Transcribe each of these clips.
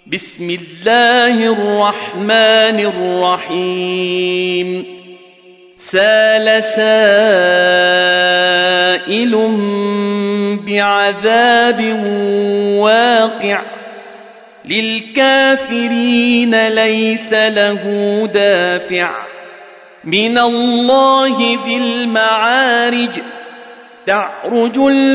بسم الله الرحمن الرحيم سأل سائل بعذاب واقع للكافرين ليس له دافع من الله ذي المعارج تعرج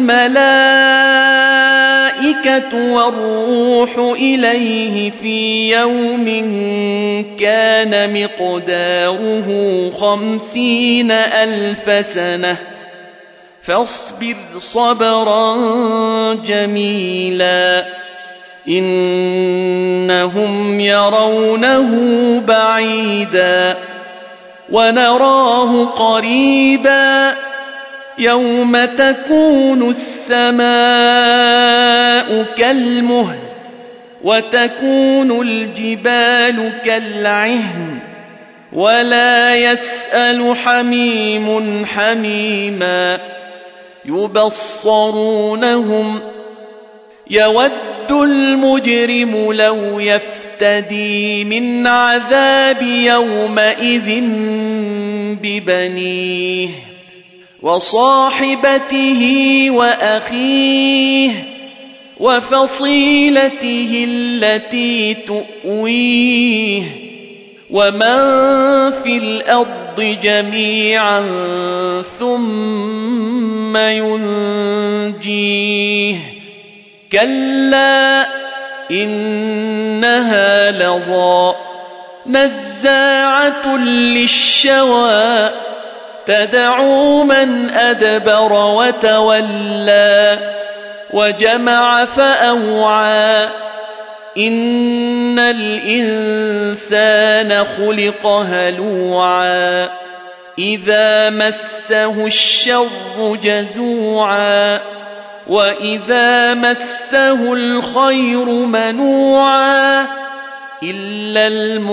الملائكة والروح إليه في يوم كان مقداره 50,000 سنة فاصبر صبرا جميلا إنهم يرونه بعيدا ونراه قريبا يوم تكون السماء كالمهل وتكون الجبال كالعهن ولا يسأل حميم حميما يبصرونهم يود المجرم لو يفتدي من عذاب يومئذ ببنيه وصاحبته وأخيه وفصيلته التي تؤويه ومن في الأرض جميعا ثم ينجيه كلا إنها لظى نزاعة للشوى تدعو من أدبر وتولى وجمع فأوعى إن الإنسان خلق هلوعا إذا مسه الشر جزوعا وإذا مسه الخير منوعا إلا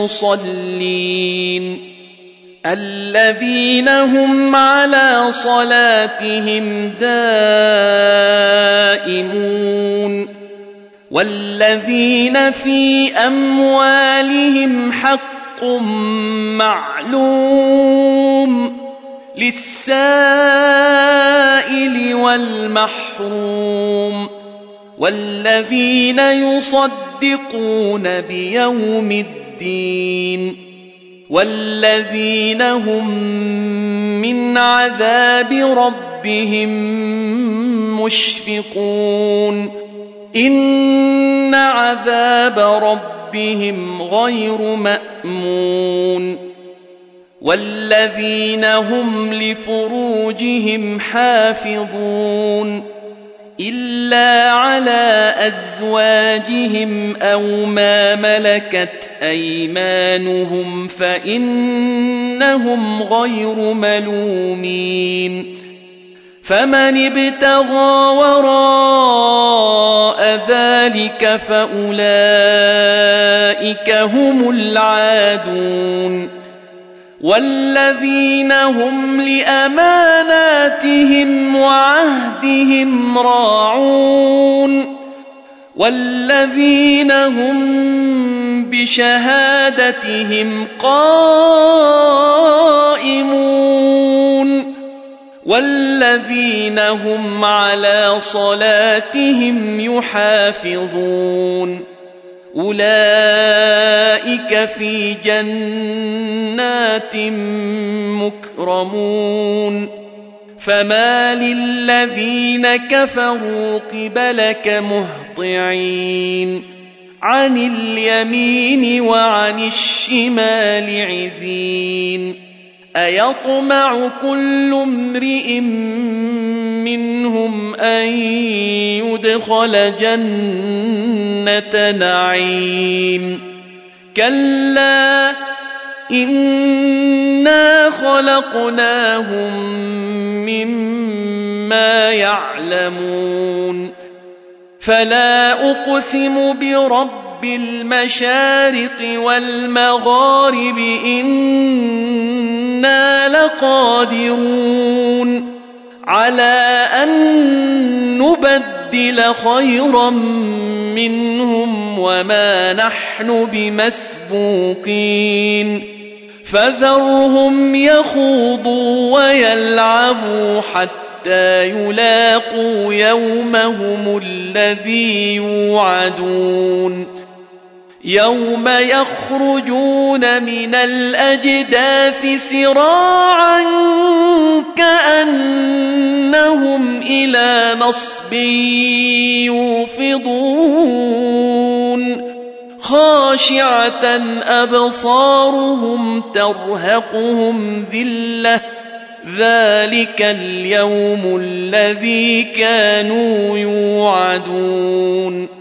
المصلين الذين هم على صلاتهم دائمون والذين في أموالهم حق معلوم للسائل والمحروم والذين يصدقون بيوم الدين والذين هم من عذاب ربهم مشفقون إن عذاب ربهم غير مأمون والذين هم لفروجهم حافظون إلا على أزواجهم أو ما ملكت أيمانهم فإنهم غير ملومين فمن ابتغى وراء ذلك فأولئك هم العادون والذين هم لأماناتهم وعهدهم راعون والذين هم بشهادتهم قائمون والذين هم على صلاتهم يحافظون أولئك في جنات مكرمون فما للذين كفروا قبلك مهطعين عن اليمين وعن الشمال عزين أيطمع كل امرئ منهم أن يدخل جنة نعيم كلا إنا خلقناهم مما يعلمون فلا أقسم برب المشارق والمغارب إنا لقادرون على أن نبدل نبدل خيرا منهم وما نحن بمسبوقين فذرهم يخوضوا ويلعبوا حتى يلاقوا يومهم الذي يوعدون يوم يخرجون من الأجداث سراعا كأنهم إلى نصب يوفضون خاشعة أبصارهم ترهقهم ذلة ذلك اليوم الذي كانوا يوعدون